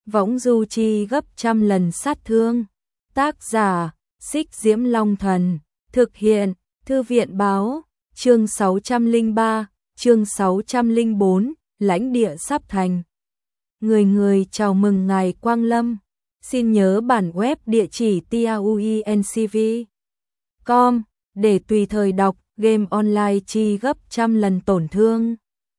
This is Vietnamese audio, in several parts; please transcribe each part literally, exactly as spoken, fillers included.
võng du chi gấp trăm lần sát thương. Tác giả, Xích Diễm Long Thần, thực hiện, Thư viện báo, chương sáu trăm lẻ ba, chương sáu trăm lẻ bốn, lãnh địa sắp thành. Người người chào mừng ngài Quang Lâm, xin nhớ bản web địa chỉ tauencv chấm com để tùy thời đọc game online chi gấp trăm lần tổn thương.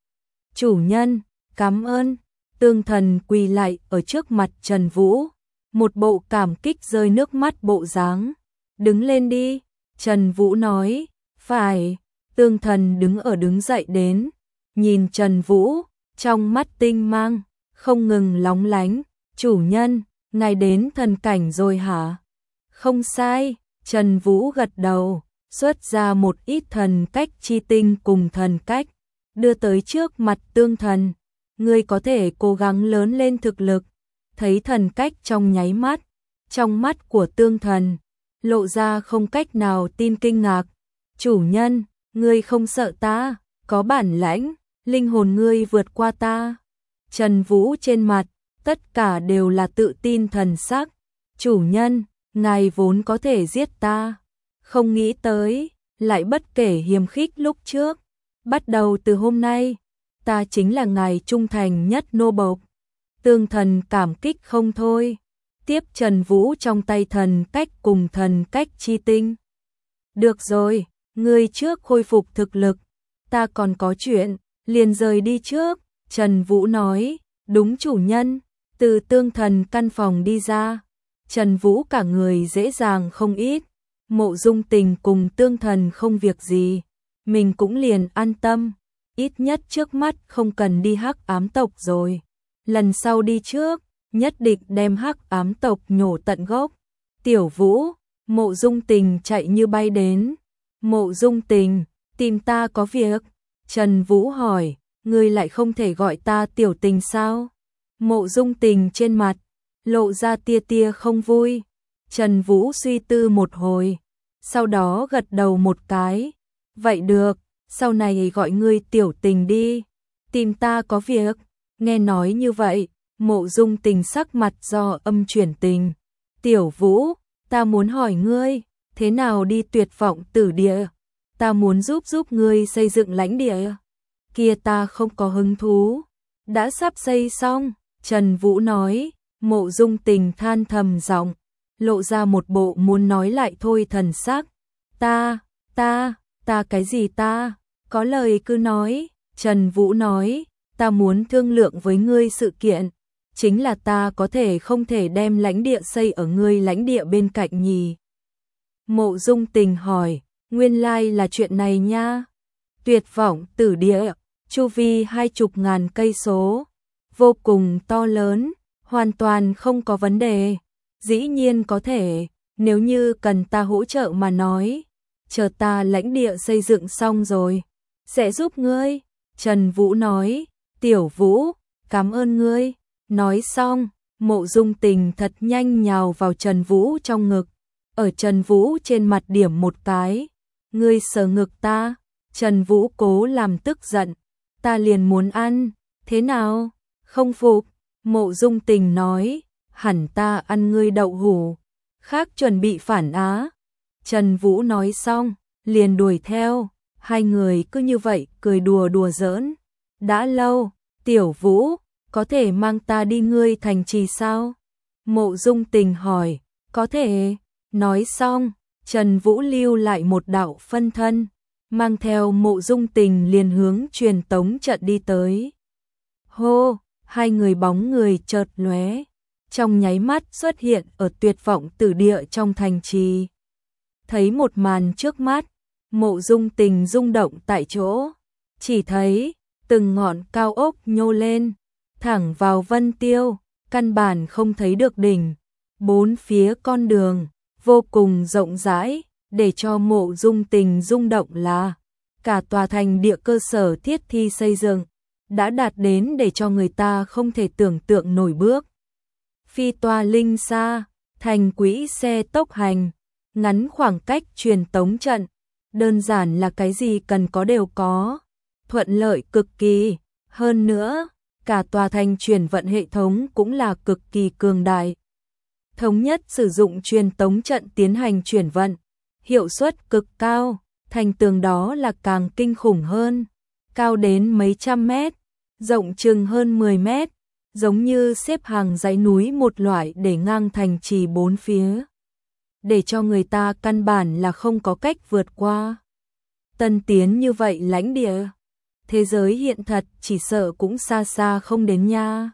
Chủ nhân, cảm ơn. Tương Thần quỳ lại ở trước mặt Trần Vũ, một bộ cảm kích rơi nước mắt bộ dáng. Đứng lên đi, Trần Vũ nói. Phải. Tương Thần đứng ở đứng dậy đến, nhìn Trần Vũ, trong mắt tinh mang không ngừng lóng lánh. Chủ nhân, ngài đến thần cảnh rồi hả? Không sai. Trần Vũ gật đầu, xuất ra một ít thần cách chi tinh cùng thần cách, đưa tới trước mặt Tương Thần. Ngươi có thể cố gắng lớn lên thực lực. Thấy thần cách trong nháy mắt, trong mắt của Tương Thần lộ ra không cách nào tin kinh ngạc. Chủ nhân, ngươi không sợ ta, có bản lãnh, linh hồn ngươi vượt qua ta. Trần Vũ trên mặt, tất cả đều là tự tin thần sắc. Chủ nhân, ngài vốn có thể giết ta, không nghĩ tới, lại bất kể hiềm khích lúc trước. Bắt đầu từ hôm nay, ta chính là ngài trung thành nhất nô bộc. Tương Thần cảm kích không thôi, tiếp Trần Vũ trong tay thần cách cùng thần cách chi tinh. Được rồi, ngươi trước khôi phục thực lực, ta còn có chuyện, liền rời đi trước. Trần Vũ nói. Đúng chủ nhân. Từ Tương Thần căn phòng đi ra, Trần Vũ cả người dễ dàng không ít. Mộ Dung Tình cùng Tương Thần không việc gì, mình cũng liền an tâm. Ít nhất trước mắt không cần đi hắc ám tộc rồi. Lần sau đi trước, nhất định đem hắc ám tộc nhổ tận gốc. Tiểu Vũ, Mộ Dung Tình chạy như bay đến. Mộ Dung Tình, tìm ta có việc. Trần Vũ hỏi, ngươi lại không thể gọi ta Tiểu Tình sao? Mộ Dung Tình trên mặt lộ ra tia tia không vui. Trần Vũ suy tư một hồi, sau đó gật đầu một cái. Vậy được, sau này gọi ngươi Tiểu Tình đi. Tìm ta có việc. Nghe nói như vậy, Mộ Dung Tình sắc mặt do âm chuyển tình. Tiểu Vũ, ta muốn hỏi ngươi, thế nào đi Tuyệt Vọng Tử Địa? Ta muốn giúp giúp ngươi xây dựng lãnh địa. Kia ta không có hứng thú. Đã sắp xây xong, Trần Vũ nói. Mộ Dung Tình than thầm giọng, lộ ra một bộ muốn nói lại thôi thần sắc. Ta, ta, ta cái gì ta? Có lời cứ nói. Trần Vũ nói, ta muốn thương lượng với ngươi sự kiện. Chính là ta có thể không thể đem lãnh địa xây ở ngươi lãnh địa bên cạnh nhỉ? Mộ Dung Tình hỏi, nguyên lai là chuyện này nha. Tuyệt Vọng Tử Địa, chu vi hai chục ngàn cây số, vô cùng to lớn, hoàn toàn không có vấn đề. Dĩ nhiên có thể, nếu như cần ta hỗ trợ mà nói, chờ ta lãnh địa xây dựng xong rồi, sẽ giúp ngươi. Trần Vũ nói. Tiểu Vũ, cảm ơn ngươi. Nói xong, Mộ Dung Tình thật nhanh nhào vào Trần Vũ trong ngực, ở Trần Vũ trên mặt điểm một cái. Ngươi sờ ngực ta. Trần Vũ cố làm tức giận. Ta liền muốn ăn. Thế nào? Không phục. Mộ Dung Tình nói, hẳn ta ăn ngươi đậu hũ, khác chuẩn bị phản á. Trần Vũ nói xong, liền đuổi theo. Hai người cứ như vậy cười đùa đùa giỡn. Đã lâu. Tiểu Vũ, có thể mang ta đi ngươi thành trì sao? Mộ Dung Tình hỏi. Có thể. Nói xong, Trần Vũ lưu lại một đạo phân thân, mang theo Mộ Dung Tình liền hướng truyền tống trận đi tới. Hô, hai người bóng người chợt lóe, trong nháy mắt xuất hiện ở Tuyệt Vọng Tử Địa trong thành trì. Thấy một màn trước mắt, Mộ Dung Tình rung động tại chỗ, chỉ thấy từng ngọn cao ốc nhô lên, thẳng vào Vân Tiêu, căn bản không thấy được đỉnh. Bốn phía con đường vô cùng rộng rãi, để cho Mộ Dung Tình rung động là cả tòa thành địa cơ sở thiết thi xây dựng đã đạt đến để cho người ta không thể tưởng tượng nổi bước. Phi toa linh xa, thành quỹ xe tốc hành, ngắn khoảng cách truyền tống trận, đơn giản là cái gì cần có đều có, thuận lợi cực kỳ. Hơn nữa, cả tòa thành chuyển vận hệ thống cũng là cực kỳ cường đại. Thống nhất sử dụng truyền tống trận tiến hành chuyển vận, hiệu suất cực cao, thành tường đó là càng kinh khủng hơn, cao đến mấy trăm mét, rộng chừng hơn mười mét, giống như xếp hàng dãy núi một loại để ngang thành trì bốn phía, để cho người ta căn bản là không có cách vượt qua. Tân tiến như vậy lãnh địa, thế giới hiện thật chỉ sợ cũng xa xa không đến nha.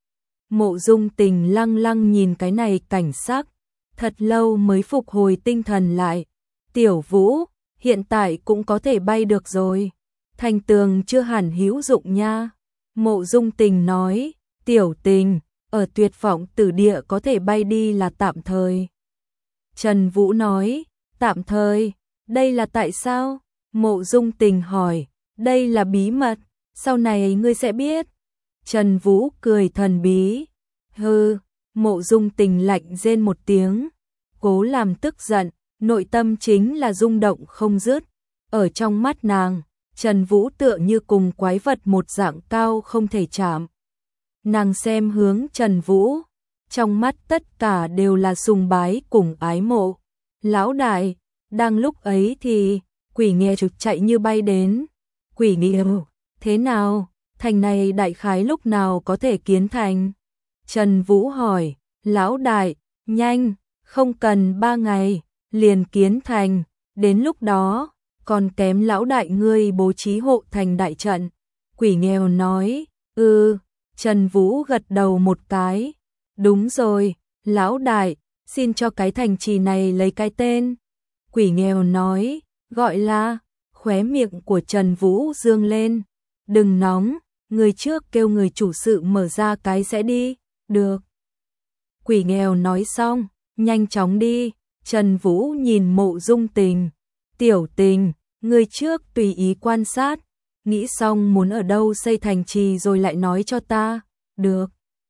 Mộ Dung Tình lăng lăng nhìn cái này cảnh sắc, thật lâu mới phục hồi tinh thần lại. Tiểu Vũ, hiện tại cũng có thể bay được rồi. Thành tường chưa hẳn hữu dụng nha. Mộ Dung Tình nói, Tiểu Tình, ở tuyệt vọng tử địa có thể bay đi là tạm thời. Trần Vũ nói, tạm thời, đây là tại sao? Mộ Dung Tình hỏi, đây là bí mật, sau này ngươi sẽ biết. Trần Vũ cười thần bí, hừ. Mộ Dung Tình lạnh rên một tiếng, cố làm tức giận, nội tâm chính là rung động không dứt. Ở trong mắt nàng, Trần Vũ tựa như cùng quái vật một dạng cao không thể chạm. Nàng xem hướng Trần Vũ, trong mắt tất cả đều là sùng bái cùng ái mộ. Lão đại, đang lúc ấy thì Quỷ Nghê trực chạy như bay đến. Quỷ Nghê, thế nào, thành này đại khái lúc nào có thể kiến thành? Trần Vũ hỏi, lão đại, nhanh, không cần ba ngày, liền kiến thành, đến lúc đó, còn kém lão đại ngươi bố trí hộ thành đại trận. Quỷ Nghèo nói, ừ, Trần Vũ gật đầu một cái, đúng rồi, lão đại, xin cho cái thành trì này lấy cái tên. Quỷ Nghèo nói, gọi là, khóe miệng của Trần Vũ dương lên, đừng nóng, người trước kêu người chủ sự mở ra cái sẽ đi, được. Quỷ Nghèo nói xong, nhanh chóng đi. Trần Vũ nhìn Mộ Dung Tình, Tiểu Tình, người trước tùy ý quan sát, nghĩ xong muốn ở đâu xây thành trì rồi lại nói cho ta, được.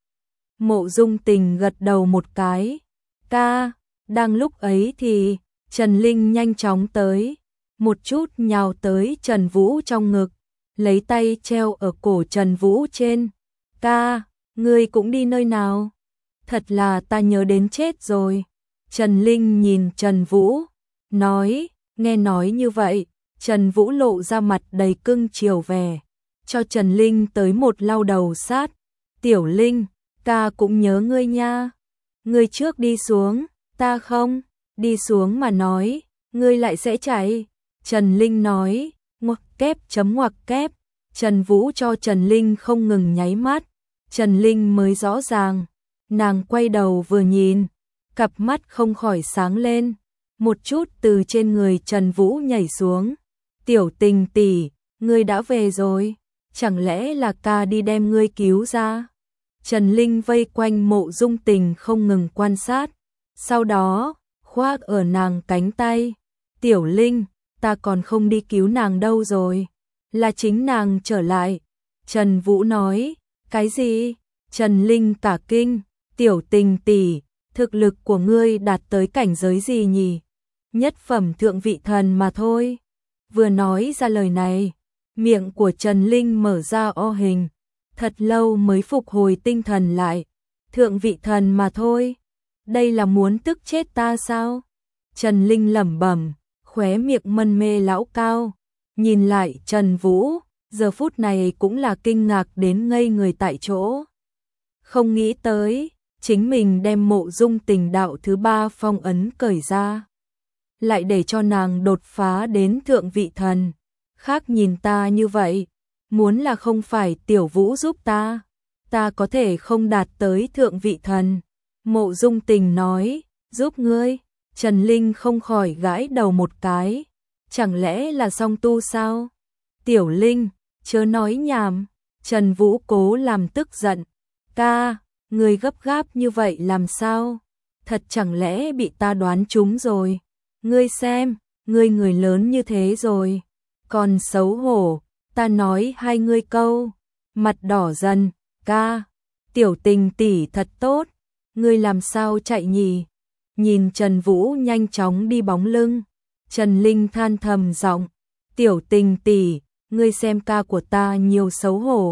Mộ Dung Tình gật đầu một cái, ca, đang lúc ấy thì, Trần Linh nhanh chóng tới, một chút nhào tới Trần Vũ trong ngực, lấy tay treo ở cổ Trần Vũ trên, ca, ngươi cũng đi nơi nào? Thật là ta nhớ đến chết rồi. Trần Linh nhìn Trần Vũ, nói, nghe nói như vậy, Trần Vũ lộ ra mặt đầy cưng chiều vẻ, cho Trần Linh tới một lau đầu sát, Tiểu Linh, ta cũng nhớ ngươi nha, ngươi trước đi xuống, ta không, đi xuống mà nói, ngươi lại sẽ chạy. Trần Linh nói, ngoặc kép chấm ngoặc kép, Trần Vũ cho Trần Linh không ngừng nháy mắt, Trần Linh mới rõ ràng, nàng quay đầu vừa nhìn, cặp mắt không khỏi sáng lên, một chút từ trên người Trần Vũ nhảy xuống. Tiểu Tình tỷ, ngươi đã về rồi, chẳng lẽ là ca đi đem ngươi cứu ra? Trần Linh vây quanh Mộ Dung Tình không ngừng quan sát, sau đó, khoác ở nàng cánh tay. Tiểu Linh, ta còn không đi cứu nàng đâu rồi, là chính nàng trở lại. Trần Vũ nói, cái gì? Trần Linh cả kinh, Tiểu Tình tỷ, thực lực của ngươi đạt tới cảnh giới gì nhỉ? Nhất phẩm thượng vị thần mà thôi. Vừa nói ra lời này, miệng của Trần Linh mở ra o hình, thật lâu mới phục hồi tinh thần lại. Thượng vị thần mà thôi, đây là muốn tức chết ta sao? Trần Linh lẩm bẩm, khóe miệng mân mê lão cao, nhìn lại Trần Vũ, giờ phút này cũng là kinh ngạc đến ngây người tại chỗ. Không nghĩ tới, chính mình đem Mộ Dung Tình đạo thứ ba phong ấn cởi ra, lại để cho nàng đột phá đến thượng vị thần. Khác nhìn ta như vậy, muốn là không phải Tiểu Vũ giúp ta, ta có thể không đạt tới thượng vị thần. Mộ Dung Tình nói, giúp ngươi. Trần Linh không khỏi gãi đầu một cái, chẳng lẽ là song tu sao? Tiểu Linh, chớ nói nhảm. Trần Vũ cố làm tức giận, ca, ngươi gấp gáp như vậy làm sao? Thật chẳng lẽ bị ta đoán trúng rồi? Ngươi xem, ngươi người lớn như thế rồi, còn xấu hổ, ta nói hai ngươi câu, mặt đỏ dần, ca, Tiểu Tình tỷ thật tốt, ngươi làm sao chạy nhỉ? Nhìn Trần Vũ nhanh chóng đi bóng lưng, Trần Linh than thầm giọng, Tiểu Tình tỷ, ngươi xem ca của ta nhiều xấu hổ,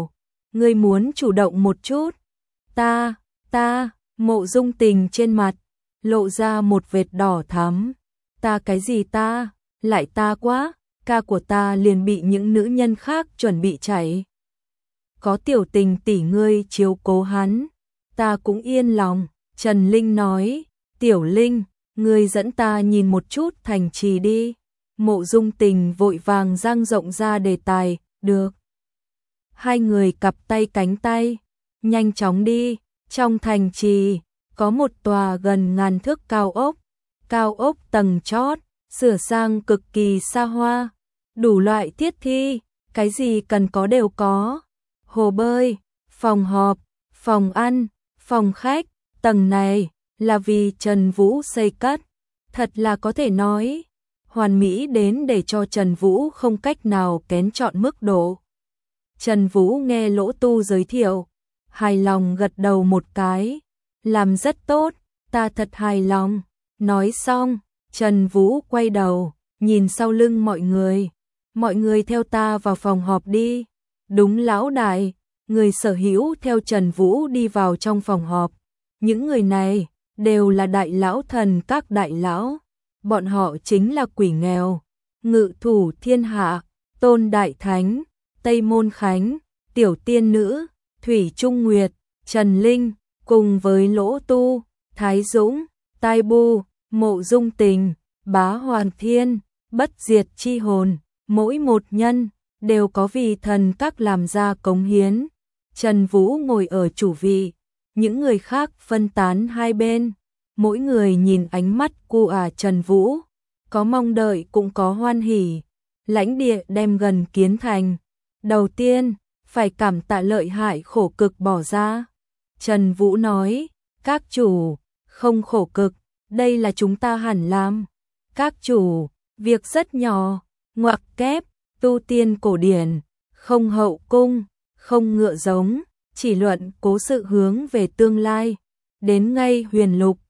ngươi muốn chủ động một chút. Ta, ta, Mộ Dung Tình trên mặt lộ ra một vệt đỏ thắm. Ta cái gì ta, lại ta quá, ca của ta liền bị những nữ nhân khác chuẩn bị chảy. Có Tiểu Tình tỷ ngươi chiếu cố hắn, ta cũng yên lòng. Trần Linh nói, Tiểu Linh, ngươi dẫn ta nhìn một chút thành trì đi. Mộ Dung Tình vội vàng dang rộng ra đề tài, được. Hai người cặp tay cánh tay, nhanh chóng đi. Trong thành trì, có một tòa gần ngàn thước cao ốc, cao ốc tầng chót, sửa sang cực kỳ xa hoa, đủ loại thiết thi, cái gì cần có đều có. Hồ bơi, phòng họp, phòng ăn, phòng khách, tầng này là vì Trần Vũ xây cất, thật là có thể nói hoàn mỹ đến để cho Trần Vũ không cách nào kén chọn mức độ. Trần Vũ nghe Lỗ Tu giới thiệu, hài lòng gật đầu một cái, làm rất tốt, ta thật hài lòng. Nói xong, Trần Vũ quay đầu, nhìn sau lưng mọi người, mọi người theo ta vào phòng họp đi. Đúng lão đại, người sở hữu theo Trần Vũ đi vào trong phòng họp. Những người này đều là đại lão thần các đại lão, bọn họ chính là Quỷ Nghèo, Ngự Thủ Thiên Hạ, Tôn Đại Thánh, Tây Môn Khánh, Tiểu Tiên Nữ, Thủy Trung Nguyệt, Trần Linh, cùng với Lỗ Tu, Thái Dũng, Tai Bu, Mộ Dung Tình, Bá Hoàn Thiên, Bất Diệt Chi Hồn, mỗi một nhân đều có vì thần các làm ra cống hiến. Trần Vũ ngồi ở chủ vị, những người khác phân tán hai bên, mỗi người nhìn ánh mắt của à Trần Vũ, có mong đợi cũng có hoan hỉ. Lãnh địa đem gần kiến thành, đầu tiên phải cảm tạ lợi hại khổ cực bỏ ra. Trần Vũ nói, các chủ, không khổ cực, đây là chúng ta hẳn làm. Các chủ, việc rất nhỏ, ngoặc kép, tu tiên cổ điển, không hậu cung, không ngựa giống, chỉ luận cố sự hướng về tương lai. Đến ngay huyền lục,